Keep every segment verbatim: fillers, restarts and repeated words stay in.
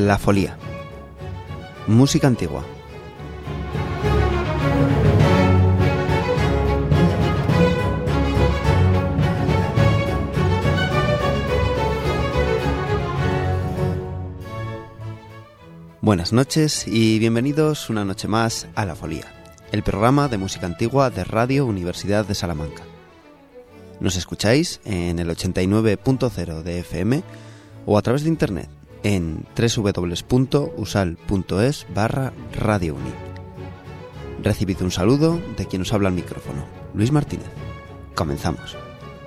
La Folía. Música antigua. Buenas noches y bienvenidos una noche más a La Folía, el programa de música antigua de Radio Universidad de Salamanca. Nos escucháis en el ochenta y nueve punto cero de F M o a través de internet en doble u doble u doble u punto usal punto es barra Radio Uni. Recibid un saludo de quien os habla al micrófono, Luis Martínez. Comenzamos.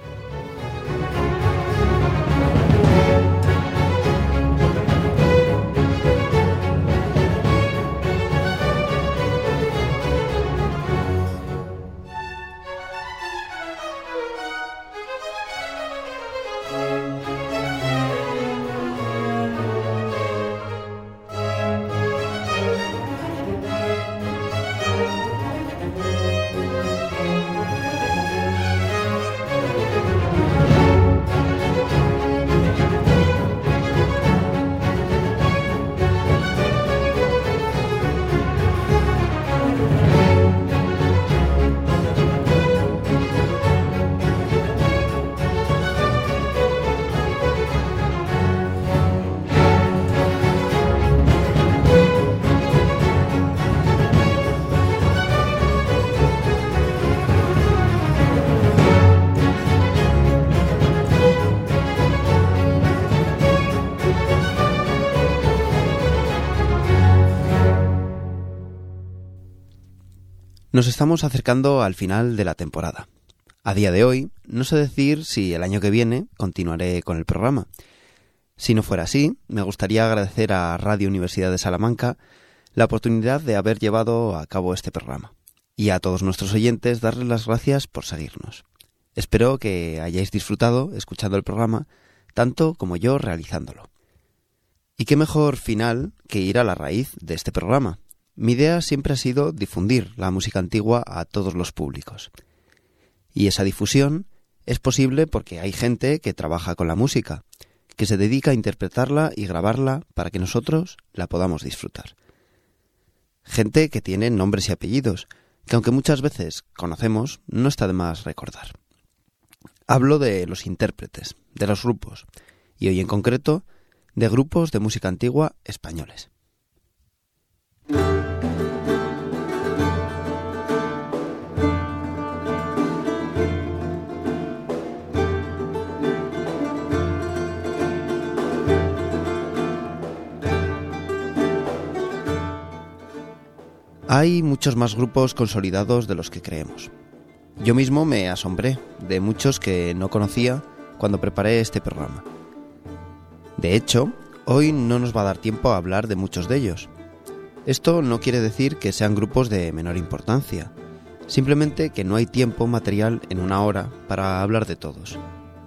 Nos estamos acercando al final de la temporada. A día de hoy, no sé decir si el año que viene continuaré con el programa. Si no fuera así, me gustaría agradecer a Radio Universidad de Salamanca la oportunidad de haber llevado a cabo este programa. Y a todos nuestros oyentes darles las gracias por seguirnos. Espero que hayáis disfrutado escuchando el programa, tanto como yo realizándolo. Y qué mejor final que ir a la raíz de este programa. Mi idea siempre ha sido difundir la música antigua a todos los públicos. Y esa difusión es posible porque hay gente que trabaja con la música, que se dedica a interpretarla y grabarla para que nosotros la podamos disfrutar. Gente que tiene nombres y apellidos, que aunque muchas veces conocemos, no está de más recordar. Hablo de los intérpretes, de los grupos, y hoy en concreto de grupos de música antigua españoles. Hay muchos más grupos consolidados de los que creemos. Yo mismo me asombré de muchos que no conocía cuando preparé este programa. De hecho, hoy no nos va a dar tiempo a hablar de muchos de ellos. Esto no quiere decir que sean grupos de menor importancia, simplemente que no hay tiempo material en una hora para hablar de todos.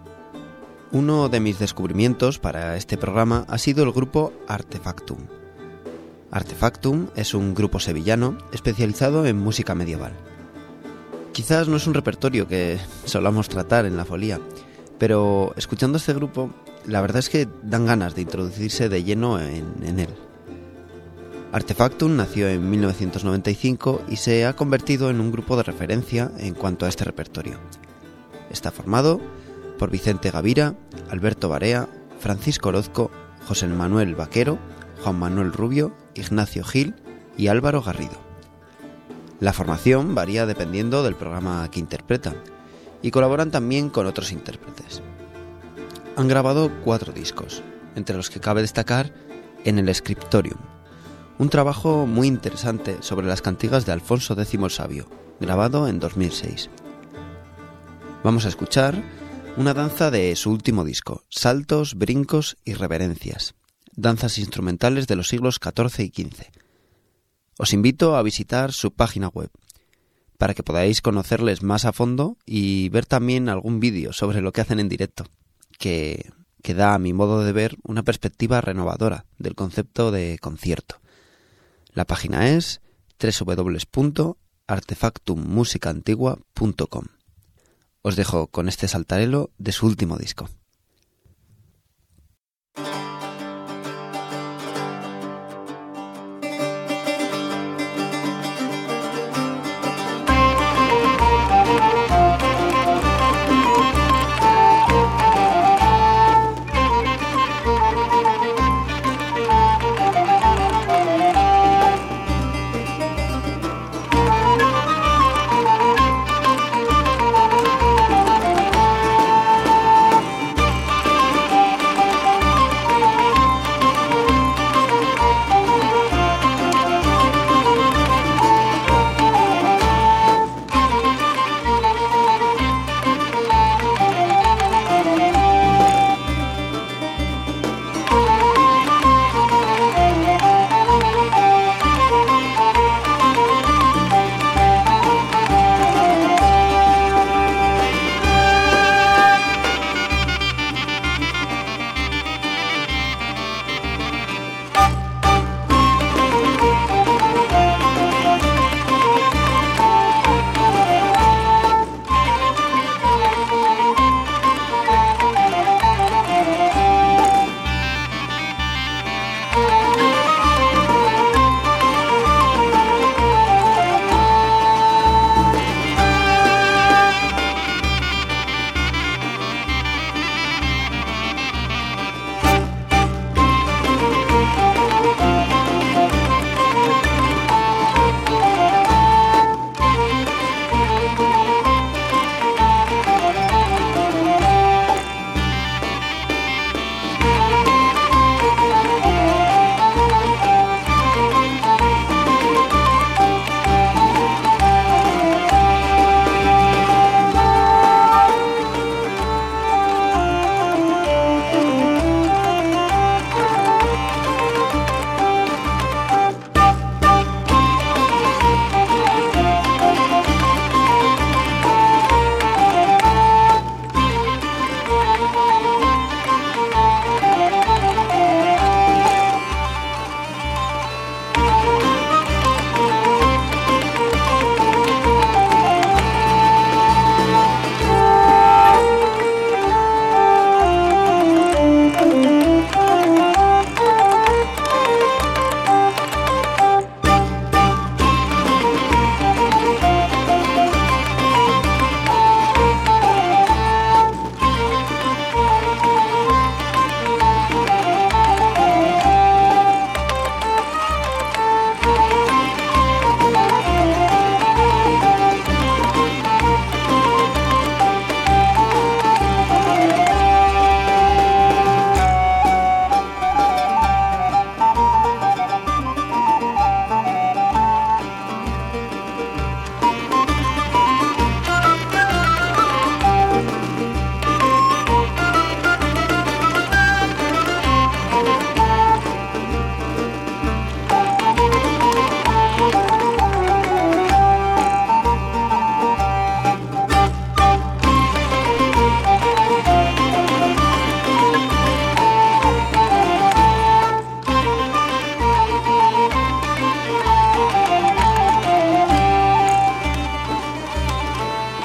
Uno de mis descubrimientos para este programa ha sido el grupo Artefactum. Artefactum es un grupo sevillano especializado en música medieval. Quizás no es un repertorio que solamos tratar en La Folía, pero escuchando este grupo, la verdad es que dan ganas de introducirse de lleno en, en él. Artefactum nació en mil novecientos noventa y cinco y se ha convertido en un grupo de referencia en cuanto a este repertorio. Está formado por Vicente Gavira, Alberto Barea, Francisco Orozco, José Manuel Vaquero, Juan Manuel Rubio, Ignacio Gil y Álvaro Garrido. La formación varía dependiendo del programa que interpretan y colaboran también con otros intérpretes. Han grabado cuatro discos, entre los que cabe destacar En el Scriptorium, un trabajo muy interesante sobre las cantigas de Alfonso X el Sabio, grabado en dos mil seis. Vamos a escuchar una danza de su último disco, Saltos, Brincos y Reverencias, danzas instrumentales de los siglos catorce y quince. Os invito a visitar su página web, para que podáis conocerles más a fondo y ver también algún vídeo sobre lo que hacen en directo, que, que da, a mi modo de ver, una perspectiva renovadora del concepto de concierto. La página es doble u doble u doble u punto artefactum musica antigua punto com. Os dejo con este saltarelo de su último disco.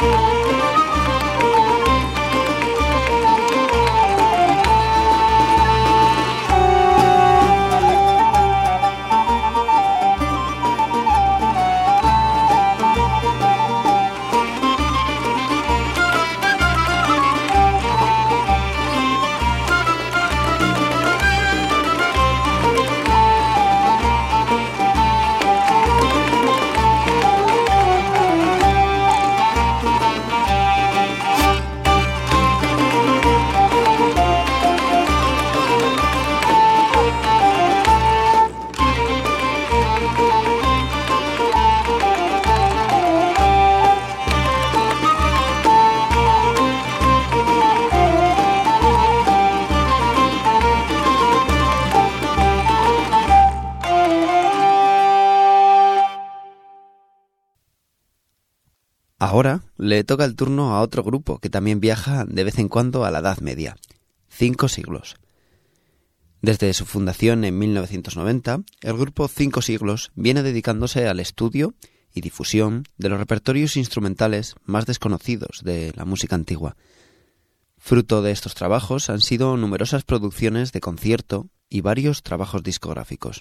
Ahora le toca el turno a otro grupo que también viaja de vez en cuando a la Edad Media, Cinco Siglos. Desde su fundación en mil novecientos noventa, el grupo Cinco Siglos viene dedicándose al estudio y difusión de los repertorios instrumentales más desconocidos de la música antigua. Fruto de estos trabajos han sido numerosas producciones de concierto y varios trabajos discográficos.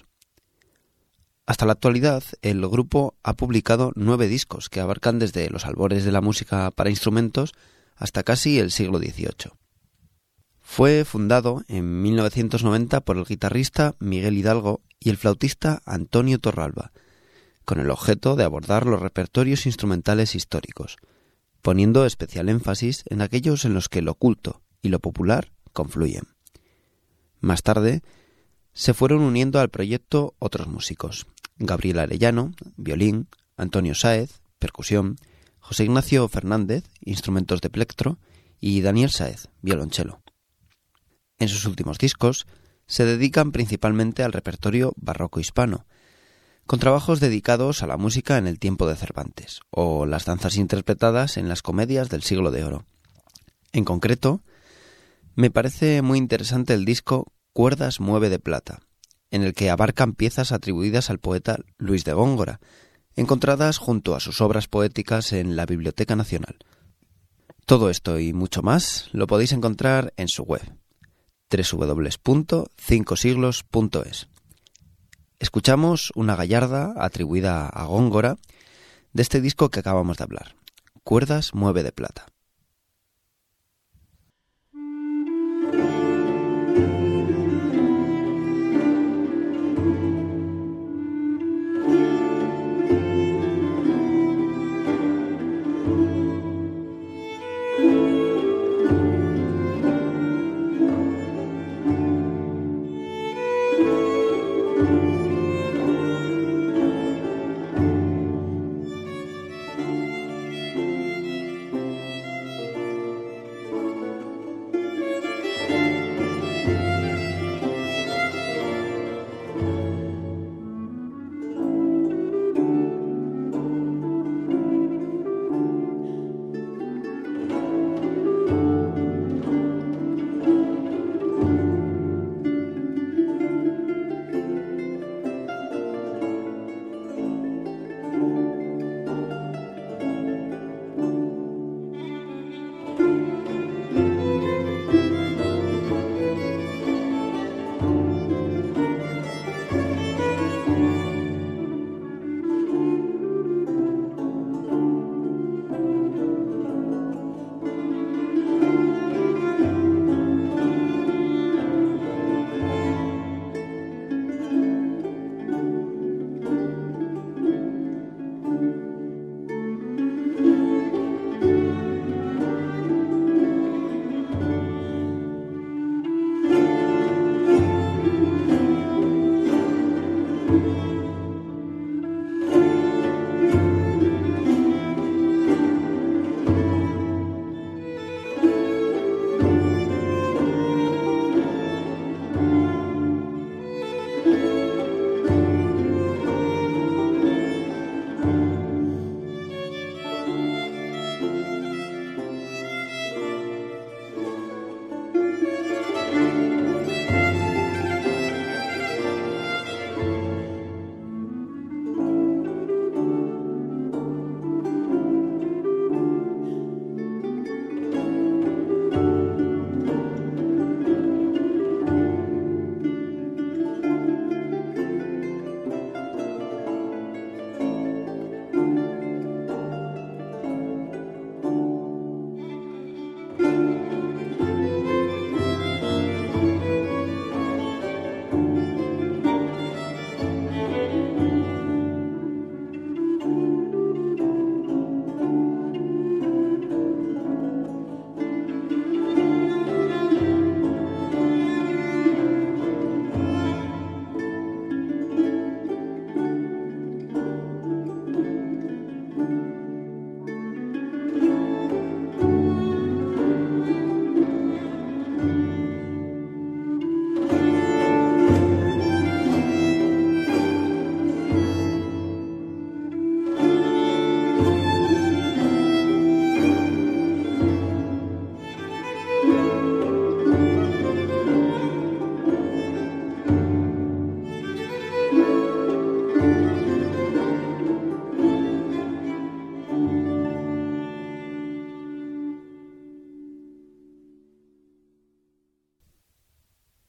Hasta la actualidad, el grupo ha publicado nueve discos que abarcan desde los albores de la música para instrumentos hasta casi el siglo dieciocho. Fue fundado en mil novecientos noventa por el guitarrista Miguel Hidalgo y el flautista Antonio Torralba, con el objeto de abordar los repertorios instrumentales históricos, poniendo especial énfasis en aquellos en los que lo culto y lo popular confluyen. Más tarde, se fueron uniendo al proyecto otros músicos: Gabriel Arellano, violín; Antonio Sáez, percusión; José Ignacio Fernández, instrumentos de plectro; y Daniel Sáez, violonchelo. En sus últimos discos se dedican principalmente al repertorio barroco hispano, con trabajos dedicados a la música en el tiempo de Cervantes, o las danzas interpretadas en las comedias del Siglo de Oro. En concreto, me parece muy interesante el disco Cuerdas mueve de plata, en el que abarcan piezas atribuidas al poeta Luis de Góngora, encontradas junto a sus obras poéticas en la Biblioteca Nacional. Todo esto y mucho más lo podéis encontrar en su web, doble u doble u doble u punto cinco siglos punto es. Escuchamos una gallarda atribuida a Góngora de este disco que acabamos de hablar, Cuerdas mueve de plata.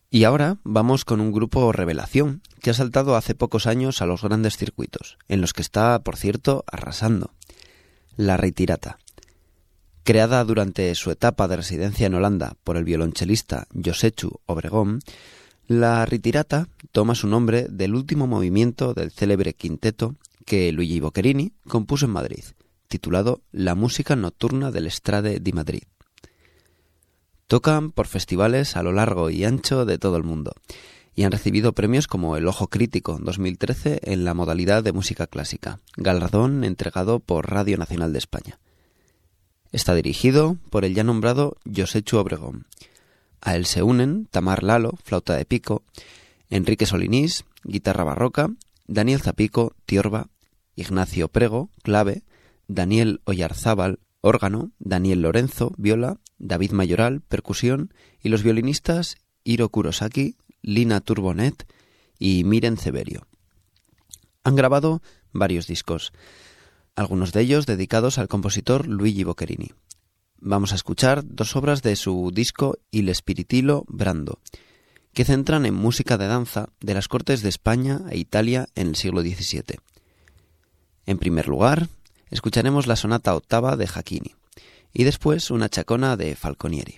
Y ahora vamos con un grupo revelación que ha saltado hace pocos años a los grandes circuitos, en los que está, por cierto, arrasando. La Ritirata. Creada durante su etapa de residencia en Holanda por el violonchelista Josetxu Obregón, la Ritirata toma su nombre del último movimiento del célebre quinteto que Luigi Boccherini compuso en Madrid, titulado La música nocturna del Estrade di Madrid. Tocan por festivales a lo largo y ancho de todo el mundo y han recibido premios como el Ojo Crítico dos mil trece en la modalidad de música clásica, galardón entregado por Radio Nacional de España. Está dirigido por el ya nombrado Josetxu Obregón. A él se unen Tamar Lalo, flauta de pico, Enrique Solinís, guitarra barroca, Daniel Zapico, tiorba, Ignacio Prego, clave, Daniel Oyarzábal, órgano, Daniel Lorenzo, viola, David Mayoral, percusión, y los violinistas Hiro Kurosaki, Lina Turbonet y Miren Severio. Han grabado varios discos, algunos de ellos dedicados al compositor Luigi Boccherini. Vamos a escuchar dos obras de su disco Il Spiritilo Brando, que centran en música de danza de las cortes de España e Italia en el siglo diecisiete. En primer lugar, escucharemos la sonata octava de Jacquini y después una chacona de Falconieri.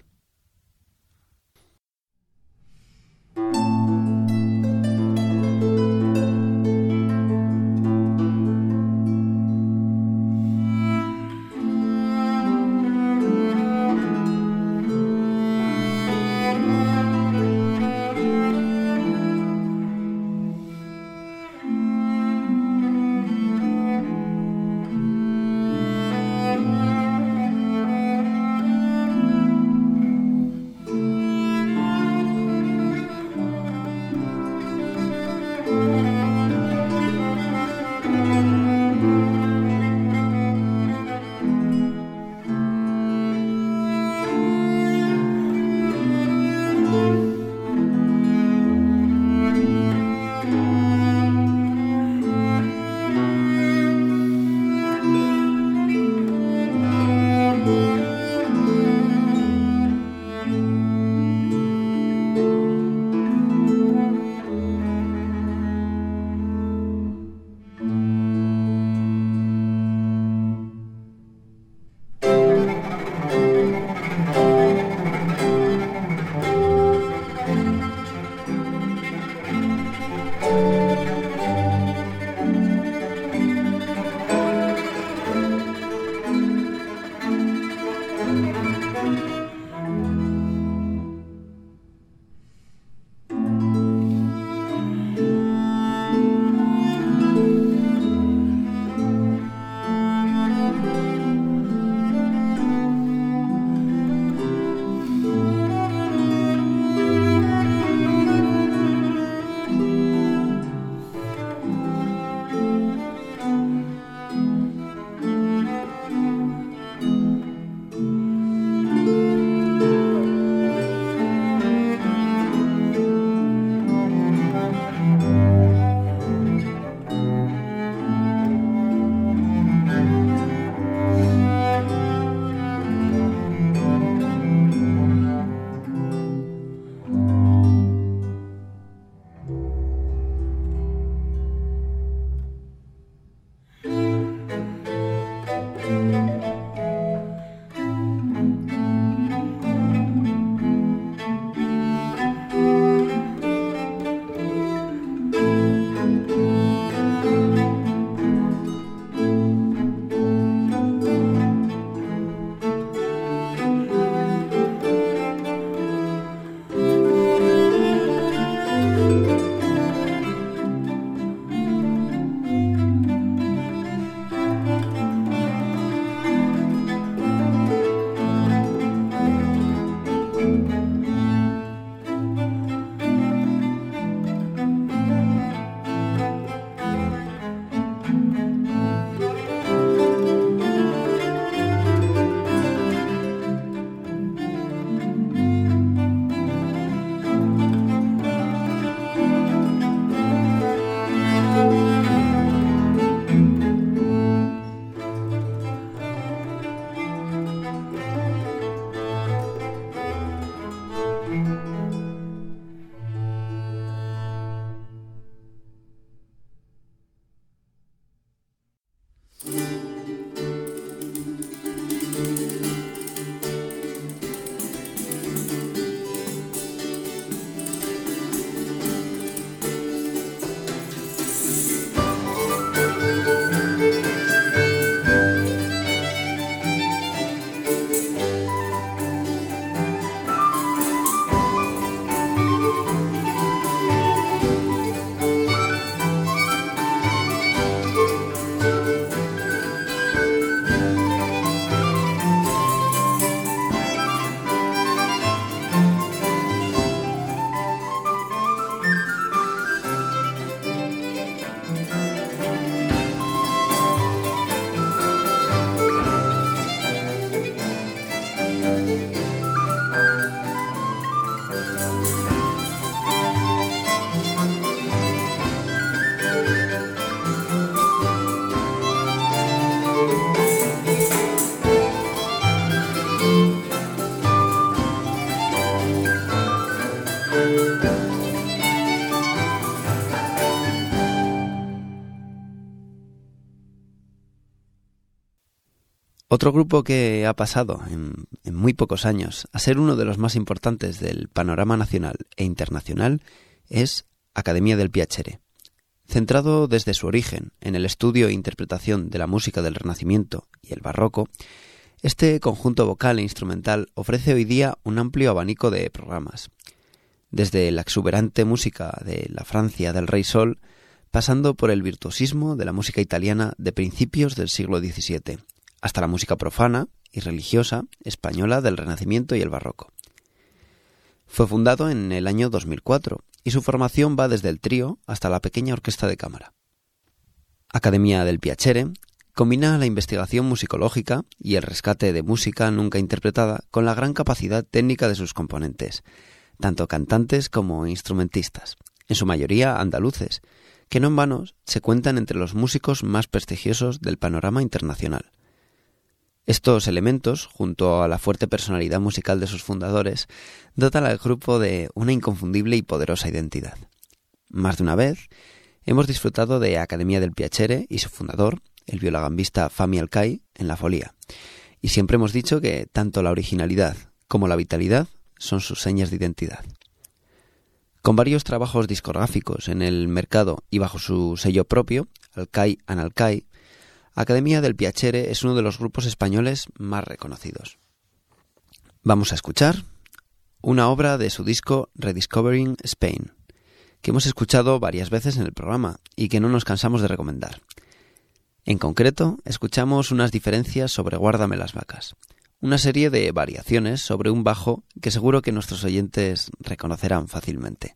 Otro grupo que ha pasado en, en muy pocos años a ser uno de los más importantes del panorama nacional e internacional es Accademia del Piacere. Centrado desde su origen en el estudio e interpretación de la música del Renacimiento y el Barroco, este conjunto vocal e instrumental ofrece hoy día un amplio abanico de programas, desde la exuberante música de la Francia del Rey Sol, pasando por el virtuosismo de la música italiana de principios del siglo diecisiete, hasta la música profana y religiosa española del Renacimiento y el Barroco. Fue fundado en el año dos mil cuatro y su formación va desde el trío hasta la pequeña orquesta de cámara. Accademia del Piacere combina la investigación musicológica y el rescate de música nunca interpretada con la gran capacidad técnica de sus componentes, tanto cantantes como instrumentistas, en su mayoría andaluces, que no en vano se cuentan entre los músicos más prestigiosos del panorama internacional. Estos elementos, junto a la fuerte personalidad musical de sus fundadores, dotan al grupo de una inconfundible y poderosa identidad. Más de una vez hemos disfrutado de Accademia del Piacere y su fundador, el violagambista Fami Alcai, en la folía, y siempre hemos dicho que tanto la originalidad como la vitalidad son sus señas de identidad. Con varios trabajos discográficos en el mercado y bajo su sello propio, Alcai and Alcai, Accademia del Piacere es uno de los grupos españoles más reconocidos. Vamos a escuchar una obra de su disco Rediscovering Spain, que hemos escuchado varias veces en el programa y que no nos cansamos de recomendar. En concreto, escuchamos unas diferencias sobre Guárdame las vacas, una serie de variaciones sobre un bajo que seguro que nuestros oyentes reconocerán fácilmente.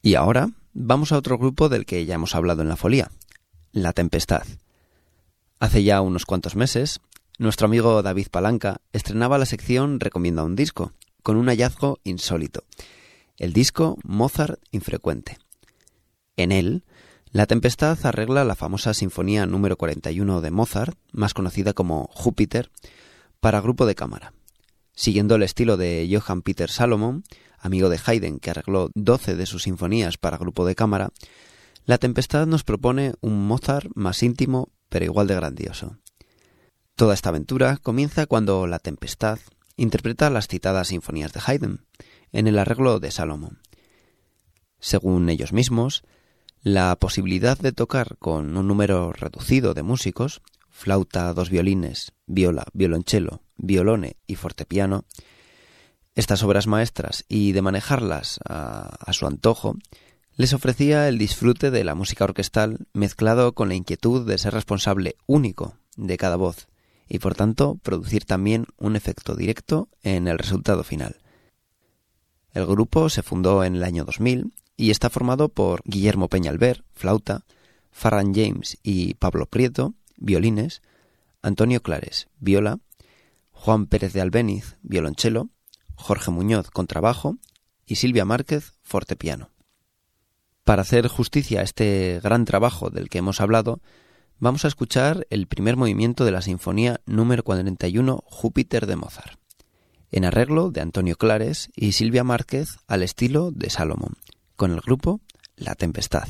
Y ahora vamos a otro grupo del que ya hemos hablado en la folía, La Tempestad. Hace ya unos cuantos meses, nuestro amigo David Palanca estrenaba la sección Recomienda un disco, con un hallazgo insólito, el disco Mozart Infrecuente. En él, La Tempestad arregla la famosa Sinfonía número cuarenta y uno de Mozart, más conocida como Júpiter, para grupo de cámara. Siguiendo el estilo de Johann Peter Salomon, amigo de Haydn que arregló doce de sus sinfonías para grupo de cámara, La Tempestad nos propone un Mozart más íntimo pero igual de grandioso. Toda esta aventura comienza cuando La Tempestad interpreta las citadas sinfonías de Haydn, en el arreglo de Salomon. Según ellos mismos, la posibilidad de tocar con un número reducido de músicos, flauta, dos violines, viola, violonchelo, violone y fortepiano, estas obras maestras y de manejarlas a, a su antojo, les ofrecía el disfrute de la música orquestal mezclado con la inquietud de ser responsable único de cada voz y por tanto producir también un efecto directo en el resultado final. El grupo se fundó en el año dos mil y está formado por Guillermo Peñalver, flauta, Farran James y Pablo Prieto, violines, Antonio Clares, viola, Juan Pérez de Albéniz, violonchelo, Jorge Muñoz, contrabajo y Silvia Márquez, fortepiano. Para hacer justicia a este gran trabajo del que hemos hablado, vamos a escuchar el primer movimiento de la Sinfonía número cuarenta y uno Júpiter de Mozart, en arreglo de Antonio Clares y Silvia Márquez al estilo de Salomon, con el grupo La Tempestad.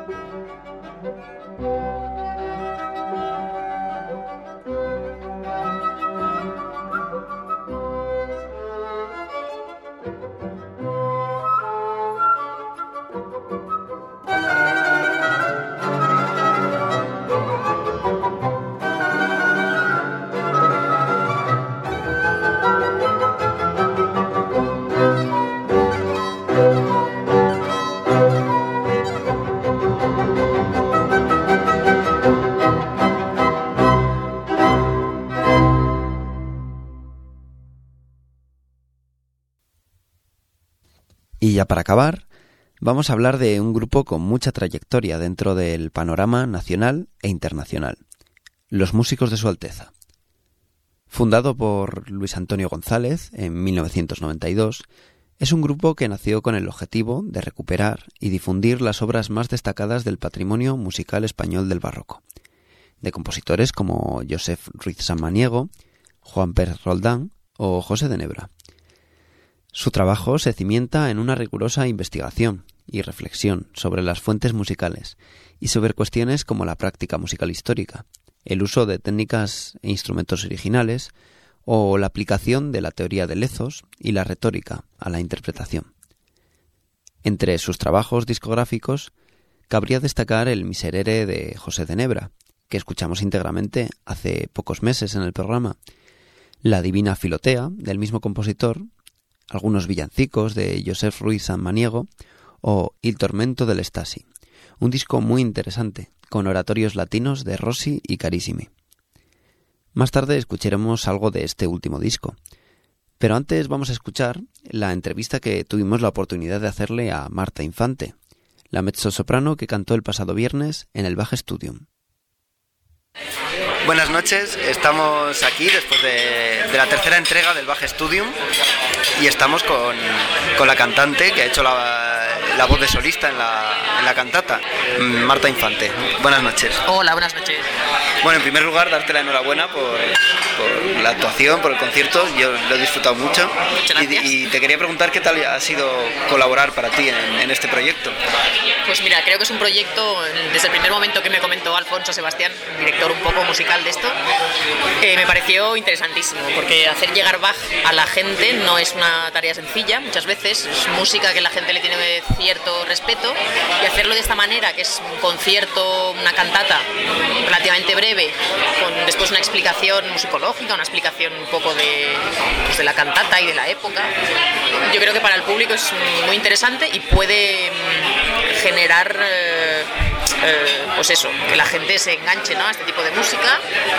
Y ya para acabar, vamos a hablar de un grupo con mucha trayectoria dentro del panorama nacional e internacional, los Músicos de Su Alteza. Fundado por Luis Antonio González en mil novecientos noventa y dos, es un grupo que nació con el objetivo de recuperar y difundir las obras más destacadas del patrimonio musical español del barroco, de compositores como Josep Ruiz Samaniego, Juan Pérez Roldán o José de Nebra. Su trabajo se cimienta en una rigurosa investigación y reflexión sobre las fuentes musicales y sobre cuestiones como la práctica musical histórica, el uso de técnicas e instrumentos originales o la aplicación de la teoría de Lezos y la retórica a la interpretación. Entre sus trabajos discográficos cabría destacar el Miserere de José de Nebra, que escuchamos íntegramente hace pocos meses en el programa, la Divina Filotea del mismo compositor, algunos villancicos de Josep Ruiz Samaniego o Il Tormento del Stasi, un disco muy interesante, con oratorios latinos de Rossi y Carissimi. Más tarde escucharemos algo de este último disco, pero antes vamos a escuchar la entrevista que tuvimos la oportunidad de hacerle a Marta Infante, la mezzosoprano que cantó el pasado viernes en el Bach Studium. Buenas noches, estamos aquí después de, de la tercera entrega del Bach Studium y estamos con, con la cantante que ha hecho la, la voz de solista en la, en la cantata, Marta Infante. Buenas noches. Hola, buenas noches. Bueno, en primer lugar, darte la enhorabuena por, por la actuación, por el concierto. Yo lo he disfrutado mucho. Muchas gracias. Y, y te quería preguntar qué tal ha sido colaborar para ti en, en este proyecto. Pues mira, creo que es un proyecto, desde el primer momento que me comentó Alfonso Sebastián, director un poco musical de esto, eh, me pareció interesantísimo, porque hacer llegar Bach a la gente no es una tarea sencilla, muchas veces es música que la gente le tiene cierto respeto, y hacerlo de esta manera, que es un concierto, una cantata relativamente breve, con después una explicación musicológica, una explicación un poco de, pues de la cantata y de la época, yo creo que para el público es muy interesante y puede generar eh, eh, pues eso, que la gente se enganche, ¿no?, a este tipo de música,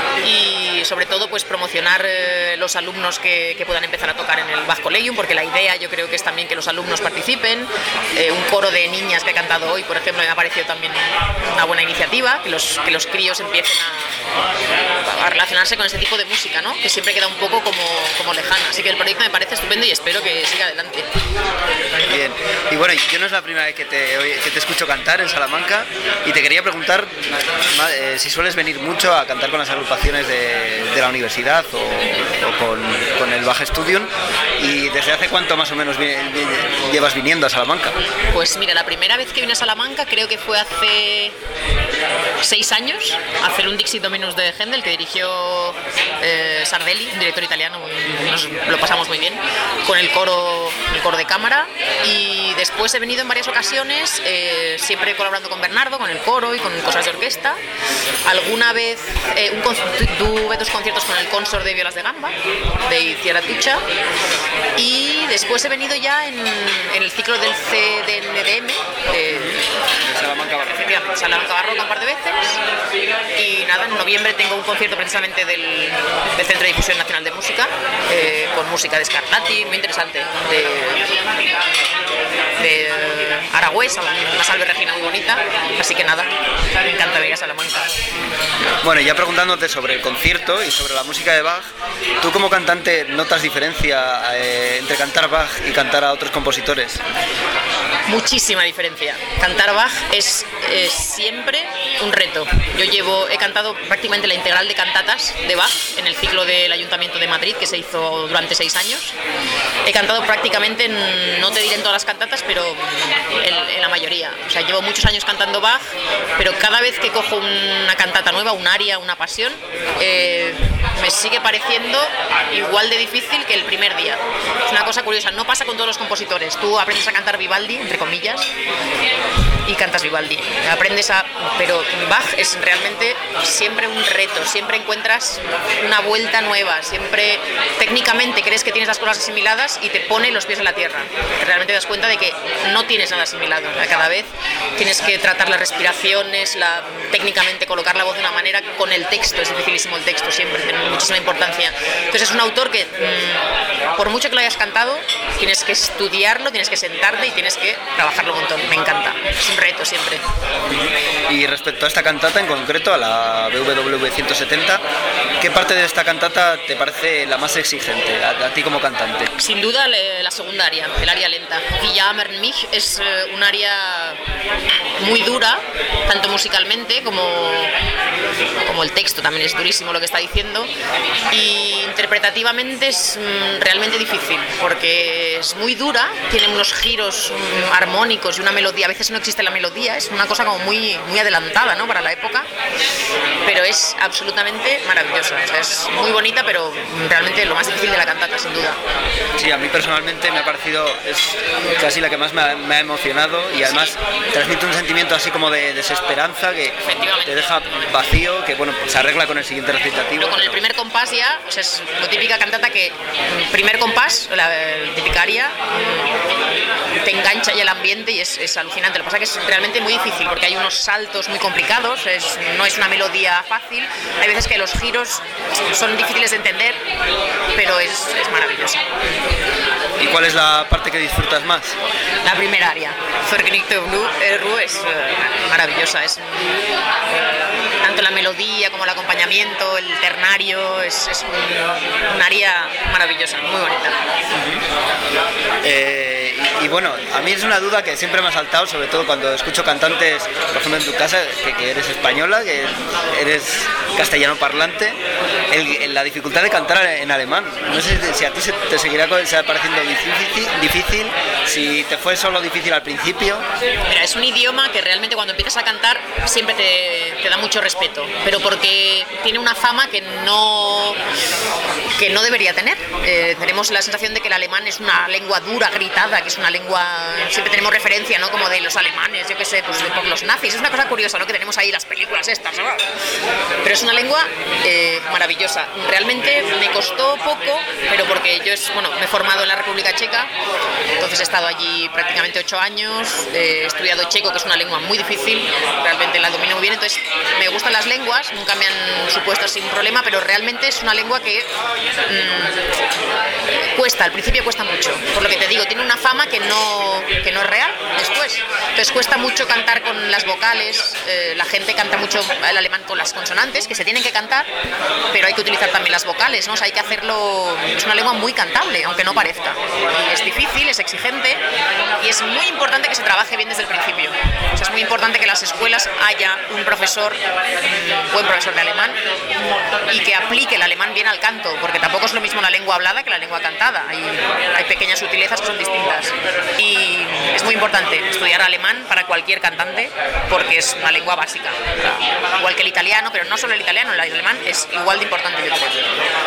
y sobre todo pues promocionar eh, los alumnos que, que puedan empezar a tocar en el Bach Collegium, porque la idea yo creo que es también que los alumnos participen. Eh, un coro de niñas que ha cantado hoy, por ejemplo, me ha parecido también una buena iniciativa, que los, que los críos empiecen a, a relacionarse con ese tipo de música, ¿no?, que siempre queda un poco como, como lejana. Así que el proyecto me parece estupendo y espero que siga adelante. Bien, y bueno, yo no es la primera vez que te, que te escucho cantar en Salamanca, y te quería preguntar eh, si sueles venir mucho a cantar con las agrupaciones de, de la universidad o, o con, con el Bach Studium, y desde hace cuánto más o menos vi, vi, llevas viniendo a Salamanca. Pues mira, la primera vez que vine a Salamanca creo que fue hace seis años, a hacer un Dixit Dominus de Händel que dirigió eh, Sardelli, un director italiano, nos lo pasamos muy bien, con el coro, el coro de cámara, y después he venido en varias ocasiones, eh, siempre colaborando con Bernardo, con el coro y con cosas de orquesta. Alguna vez eh, un tuve dos conciertos con el Consort de Violas de Gamba, de Iciar Atucha, y después he venido ya en, en el ciclo del C D N D M, eh, de Salamanca Barroca. Efectivamente, Salamanca Barroca un par de veces, y nada, en noviembre tengo un concierto precisamente del, del Centro de Difusión Nacional de Música, eh, con música de Scarlatti, muy interesante, de, de Aragüés, una salve regina muy bonita, así que nada, me encanta venir a Salamanca. Bueno, ya preguntándote sobre el concierto y sobre la música de Bach, ¿tú como cantante notas diferencia eh, entre cantar Bach y cantar a otros compositores? muchísima diferencia. Cantar Bach es, es siempre un reto. Yo llevo, he cantado prácticamente la integral de cantatas de Bach en el ciclo del Ayuntamiento de Madrid, que se hizo durante seis años. He cantado prácticamente, en, no te diré en todas las cantatas, pero en, en la mayoría. O sea, llevo muchos años cantando Bach, pero cada vez que cojo una cantata nueva, un aria, una pasión, eh, me sigue pareciendo igual de difícil que el primer día. Es una cosa curiosa, no pasa con todos los compositores. Tú aprendes a cantar Vivaldi, entre comillas, y cantas Vivaldi. Aprendes a... Pero Bach es realmente siempre un reto, siempre encuentras una vuelta nueva, siempre técnicamente crees que tienes las cosas asimiladas y te pone los pies en la tierra. Realmente te das cuenta de que no tienes nada asimilado. Cada vez tienes que tratar las respiraciones, la, técnicamente colocar la voz de una manera con el texto. Es dificilísimo el texto, siempre tiene muchísima importancia. Entonces es un autor que, mmm, por mucho que lo hayas cantado, tienes que estudiarlo, tienes que sentarte y tienes que trabajarlo un montón. Me encanta, es un reto siempre. Y respecto a esta cantata en concreto, a la B W V ciento setenta, ¿qué parte de esta cantata te parece la más exigente a, a ti como cantante? Sin duda la segunda aria, el aria lenta. Wie jammern mich es un aria muy dura, tanto musicalmente como, como el texto también es durísimo lo que está diciendo, y interpretativamente es mm, realmente difícil porque es muy dura, tiene unos giros mm, armónicos y una melodía, a veces no existe la melodía, es una cosa como muy, muy adelantada, ¿no?, para la época, pero es absolutamente maravillosa. O sea, es muy bonita, pero realmente lo más difícil de la cantata, sin duda. Sí, a mí personalmente me ha parecido, es casi la que más me ha, me ha emocionado, y además transmite un sentimiento así como de desesperanza que te deja vacío, que bueno, pues se arregla con el siguiente recitativo. Pero con el primer compás ya, o sea, es lo típica cantata que primer compás, la típica aria, te engancha ya el ambiente y es, es alucinante. Lo que pasa es que es realmente muy difícil porque hay unos saltos muy complicados, es, no es una melodía fácil, hay veces que los giros son difíciles de entender, pero es, es maravilloso. ¿Y cuál es la parte que disfrutas más? La primera aria, Vergnügte Ruhe, es uh, maravillosa, es uh, tanto la melodía como el acompañamiento, el ternario, es, es un, un aria maravillosa, muy bonita. Uh-huh. eh, y, y bueno, a mí es una duda que siempre me ha saltado, sobre todo cuando escucho cantantes, por ejemplo en tu casa, que, que eres española, que eres castellano parlante, el, el, la dificultad de cantar en alemán. No sé si, si a ti se, te seguirá pareciendo difícil, difícil, si te fue solo difícil al principio. Mira, es un idioma que realmente cuando empiezas a cantar siempre te, te da mucho respeto, pero porque tiene una fama que no, que no debería tener. Eh, tenemos la sensación de que el alemán es una lengua dura, gritada, que es una lengua, siempre tenemos referencia, ¿no?, como de los alemanes, yo qué sé, pues por los nazis. Es una cosa curiosa, ¿no?, que tenemos ahí las películas estas, ¿no? Pero es una lengua eh, maravillosa. Realmente me costó poco, pero porque yo es, bueno, me he formado en la República Checa, entonces he estado allí prácticamente ocho años, eh, he estudiado checo, que es una lengua muy difícil, realmente la domino muy bien, entonces me gustan las lenguas, nunca me han supuesto así un problema, pero realmente es una lengua que mmm, cuesta, al principio cuesta mucho, por lo que te digo, tiene una fama que no, que no es real después, entonces cuesta mucho cantar con las vocales, eh, la gente canta mucho el alemán con las consonantes, que se tienen que cantar, pero hay que utilizar también las vocales, ¿no? O sea, hay que hacerlo, es una lengua muy cantable, aunque no parezca, y es difícil, es exigente, y es muy importante que se trabaje bien desde el principio. O sea, es muy importante que en las escuelas haya un profesor, un buen profesor de alemán, y que aplique el alemán bien al canto, porque tampoco es lo mismo la lengua hablada que la lengua cantada. Hay, hay pequeñas sutilezas que son distintas. Y es muy importante estudiar alemán para cualquier cantante, porque es una lengua básica. Igual que el italiano, pero no solo el italiano, el alemán es igual de importante, yo creo.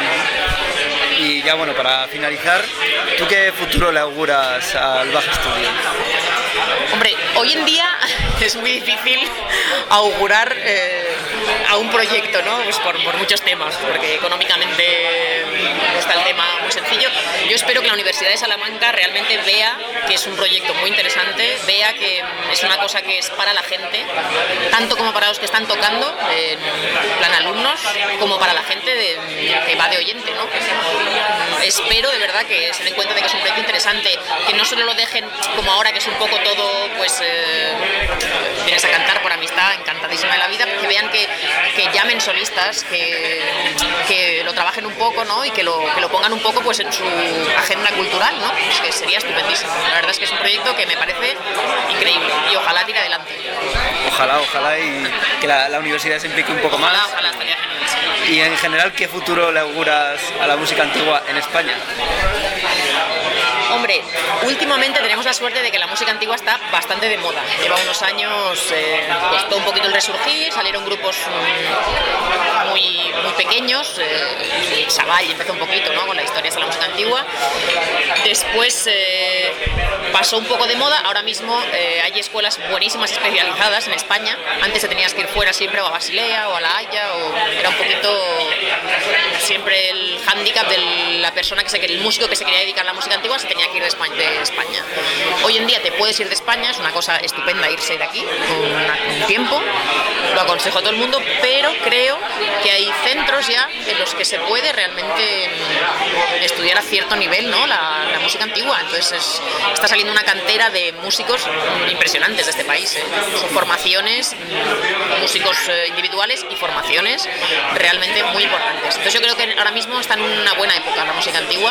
Y ya bueno, para finalizar, ¿tú qué futuro le auguras al Bach Studio? Hombre, hoy en día es muy difícil augurar eh, a un proyecto, ¿no? Pues por, por muchos temas, porque económicamente está el tema muy sencillo. Yo espero que la Universidad de Salamanca realmente vea que es un proyecto muy interesante, vea que es una cosa que es para la gente, tanto como para los que están tocando, en plan alumnos, como para la gente de, que va de oyente, ¿no? Espero de verdad que se den cuenta de que es un proyecto interesante, que no solo lo dejen como ahora, que es un poco todo, pues eh, vienes a cantar por amistad está encantadísima de la vida, que vean que, que llamen solistas, que, que lo trabajen un poco, ¿no? Y que lo, que lo pongan un poco pues en su agenda cultural, ¿no? Pues que sería estupendísimo. La verdad es que es un proyecto que me parece increíble y ojalá tire adelante. Ojalá, ojalá y que la, la universidad se implique un poco Ojalá, más. ojalá, estaría genial. Sí. Y en general, ¿qué futuro le auguras a la música antigua en España? Hombre, últimamente tenemos la suerte de que la música antigua está bastante de moda. Lleva unos años, eh, costó un poquito el resurgir, salieron grupos mm, muy, muy pequeños, eh, Savall empezó un poquito, ¿no?, con la historia de la música antigua. Después eh, pasó un poco de moda, ahora mismo eh, hay escuelas buenísimas especializadas en España. Antes te tenías que ir fuera siempre o a Basilea o a La Haya, o era un poquito siempre el hándicap de la persona que se quería, el músico que se quería dedicar a la música antigua se tenía que ir de España, de España. Hoy en día te puedes ir de España, es una cosa estupenda irse de aquí un, un tiempo, lo aconsejo a todo el mundo, pero creo que hay centros ya en los que se puede realmente estudiar a cierto nivel, ¿no?, la, la música antigua. Entonces es, está saliendo una cantera de músicos impresionantes de este país, ¿eh? Son formaciones, músicos individuales y formaciones realmente muy importantes. Entonces yo creo que ahora mismo está en una buena época la música antigua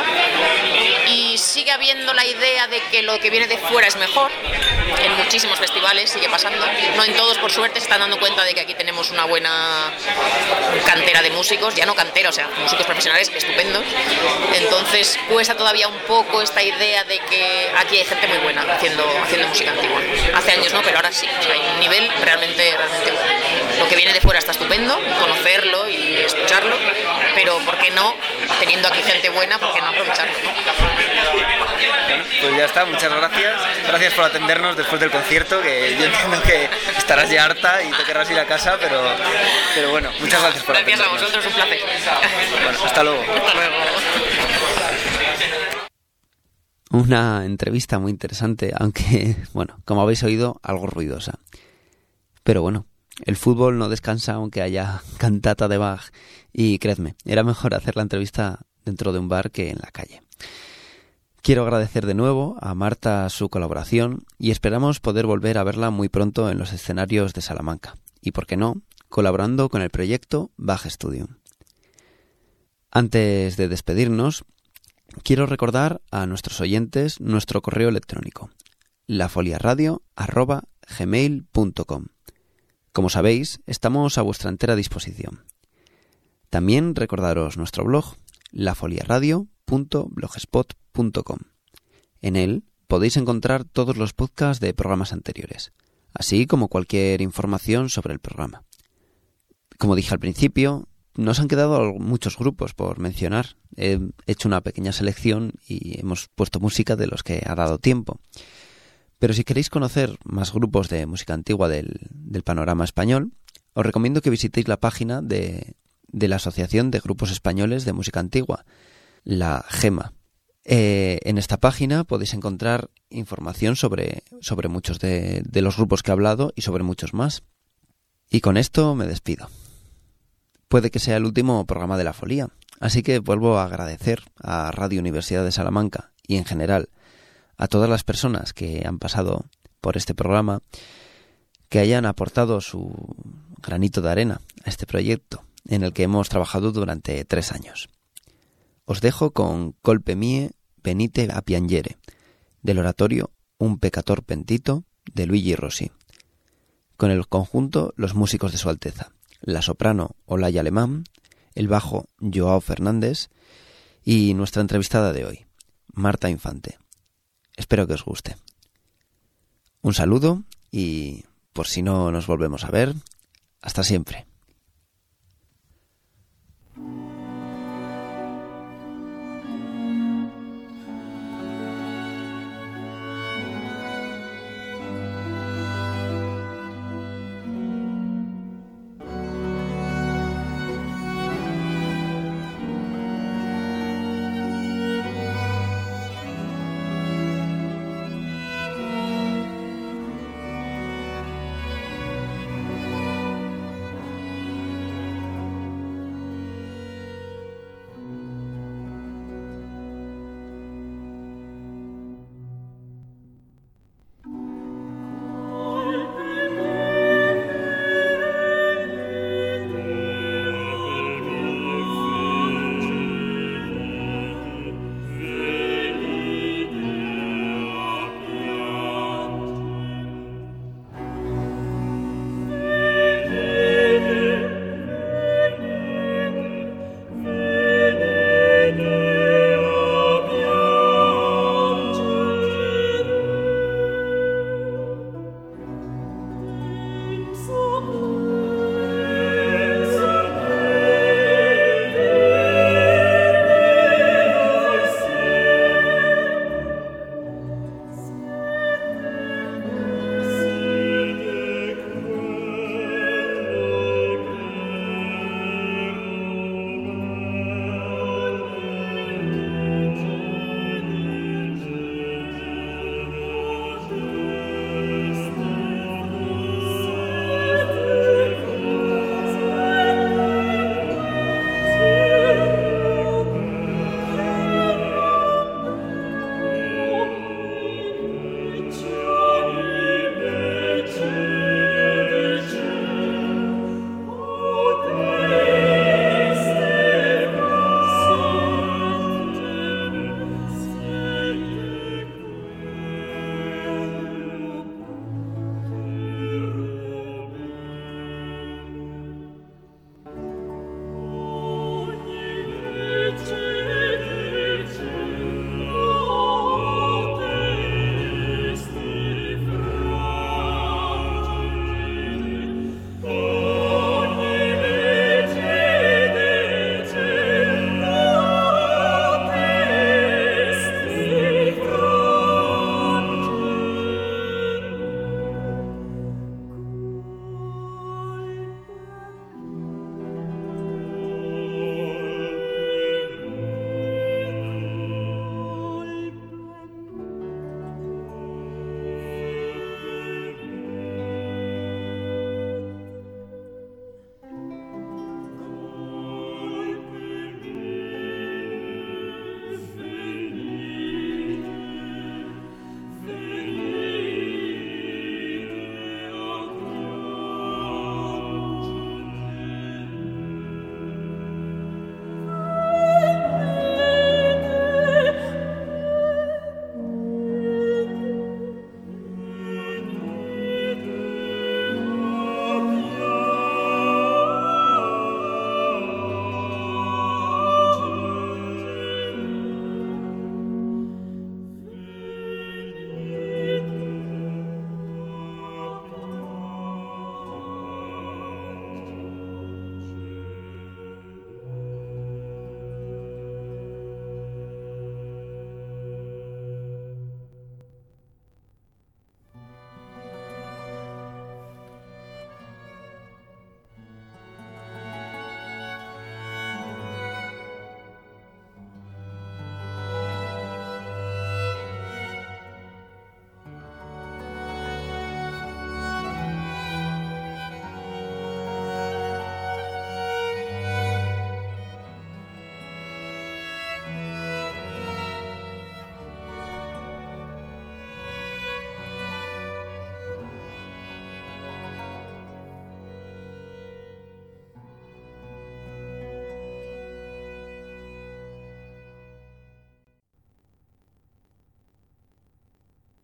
y sigue habiendo la idea de que lo que viene de fuera es mejor. En muchísimos festivales sigue pasando, no en todos, por suerte, se están dando cuenta de que aquí tenemos una buena cantera de músicos, ya no cantera, o sea, músicos profesionales estupendos. Entonces cuesta todavía un poco esta idea de que aquí hay gente muy buena haciendo, haciendo música antigua. Hace años no, pero ahora sí, o sea, hay un nivel realmente, realmente bueno. Lo que viene de fuera está estupendo, conocerlo y escucharlo, pero ¿por qué no, teniendo aquí gente buena, por qué no aprovecharlo, ¿no? Bueno, pues ya está, muchas gracias. Gracias por atendernos después del concierto, que yo entiendo que estarás ya harta y te querrás ir a casa, pero, pero bueno, muchas gracias por Gracias atendernos. a vosotros, un placer. Bueno, hasta luego. Hasta luego. Una entrevista muy interesante, aunque, bueno, como habéis oído, algo ruidosa. Pero bueno, el fútbol no descansa aunque haya cantata de Bach, y creedme, era mejor hacer la entrevista dentro de un bar que en la calle. Quiero agradecer de nuevo a Marta su colaboración y esperamos poder volver a verla muy pronto en los escenarios de Salamanca y, por qué no, colaborando con el proyecto Bach Studio. Antes de despedirnos, quiero recordar a nuestros oyentes nuestro correo electrónico, lafoliaradio arroba gmail punto com. Como sabéis, estamos a vuestra entera disposición. También recordaros nuestro blog, lafoliaradio punto blogspot punto com. En él podéis encontrar todos los podcasts de programas anteriores, así como cualquier información sobre el programa. Como dije al principio, nos han quedado muchos grupos por mencionar. He hecho una pequeña selección y hemos puesto música de los que ha dado tiempo. Pero si queréis conocer más grupos de música antigua del, del panorama español, os recomiendo que visitéis la página de, de la Asociación de Grupos Españoles de Música Antigua, la GEMA. Eh, en esta página podéis encontrar información sobre, sobre muchos de, de los grupos que he hablado y sobre muchos más. Y con esto me despido. Puede que sea el último programa de La Folía, así que vuelvo a agradecer a Radio Universidad de Salamanca y en general a todas las personas que han pasado por este programa, que hayan aportado su granito de arena a este proyecto en el que hemos trabajado durante tres años. Os dejo con Colpe mie venite a piangere, del oratorio Un peccator pentito de Luigi Rossi, con el conjunto Los Músicos de Su Alteza, la soprano Olaya Alemán, el bajo Joao Fernández y nuestra entrevistada de hoy, Marta Infante. Espero que os guste. Un saludo y, por si no nos volvemos a ver, hasta siempre. Chao.